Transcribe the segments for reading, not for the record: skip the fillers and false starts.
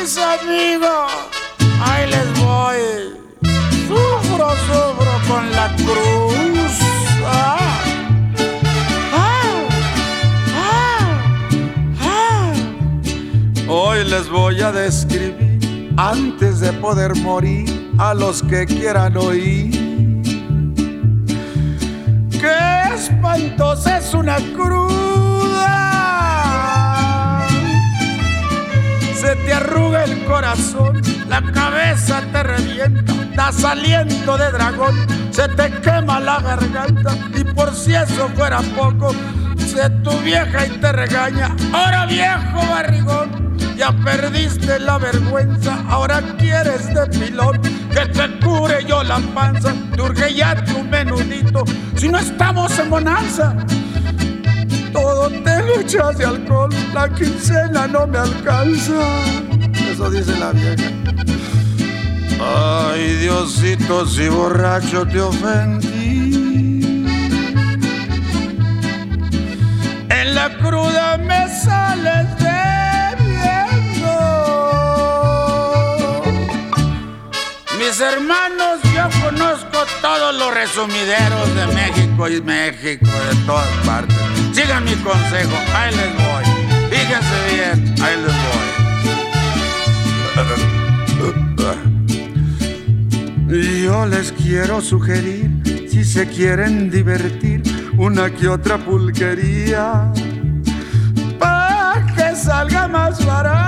mis amigos, ahí les voy. Sufro con la cruz. Hoy les voy a describir, antes de poder morir, a los que quieran oír. ¡Qué espantosa es una cruda! Se te arruga el corazón, la cabeza te revienta, das aliento de dragón, se te quema la garganta, y por si eso fuera poco, se tu vieja y te regaña. Ahora, viejo barrigón, ya perdiste la vergüenza, ahora quieres de pilón que te cure yo la panza. Te urge ya tu menudito, si no estamos en bonanza. Todo te lo echas de alcohol, la quincena no me alcanza. Eso dice la vieja. Ay, Diosito, si borracho te ofendí, en la cruda me sales debiendo. Mis hermanos, yo conozco todos los resumideros de México y México, de todas partes. Sigan mi consejo, ahí les voy. Fíjense bien, ahí les voy. Yo les quiero sugerir, si se quieren divertir, una que otra pulquería, pa' que salga más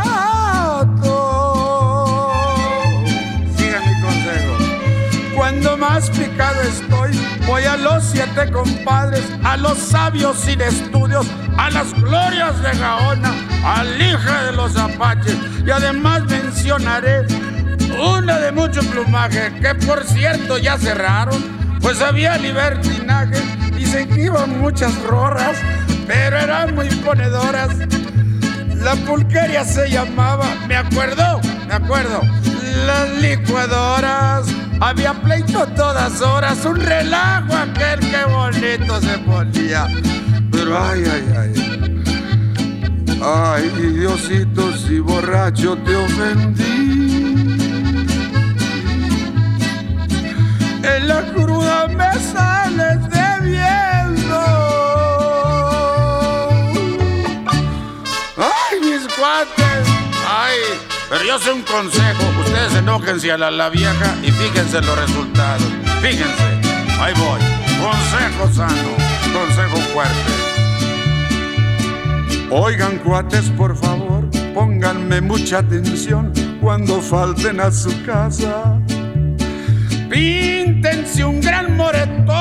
barato. Sigan mi consejo. Cuando más picado estoy, voy a los 7 compadres, a los sabios sin estudios, a las glorias de Gaona, al hija de los apaches, y además mencionaré una de mucho plumaje, que por cierto ya cerraron, pues había libertinaje. Dicen que iban muchas rorras, pero eran muy ponedoras. La pulquería se llamaba, me acuerdo, las licuadoras. Había pleito a todas horas, un relajo aquel, que bonito se ponía. Pero ay, Diosito, si borracho te ofendí, en la cruda me sales debiendo. Ay, mis cuates, ay, pero yo sé un consejo. Ustedes enójense a la vieja y fíjense los resultados. Fíjense, ahí voy. Consejo sano, consejo fuerte. Oigan, cuates, por favor, pónganme mucha atención cuando falten a su casa. Píntense un gran moretón,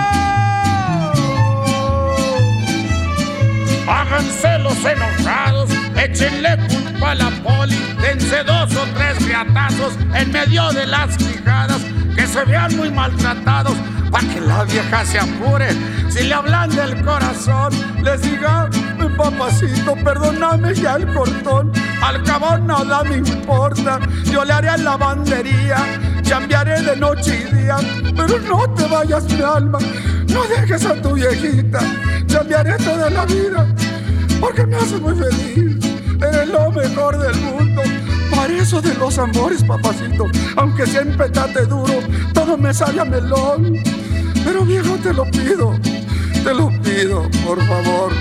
háganse los enojados, échenle culpa a la poli, dense 2 o 3 riatazos en medio de las quijadas, que se vean muy maltratados, pa' que la vieja se apure. Si le hablan del corazón, les diga: papacito, perdóname ya el cortón, al cabo nada me importa, yo le haré lavandería, cambiaré de noche y día, pero no te vayas, mi alma, no dejes a tu viejita, cambiaré toda la vida, porque me haces muy feliz, eres lo mejor del mundo. Para eso de los amores, papacito, aunque siempre tate duro, todo me sale a melón. Pero viejo, te lo pido, por favor.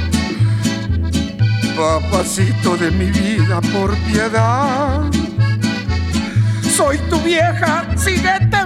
Papacito de mi vida, por piedad, soy tu vieja, síguete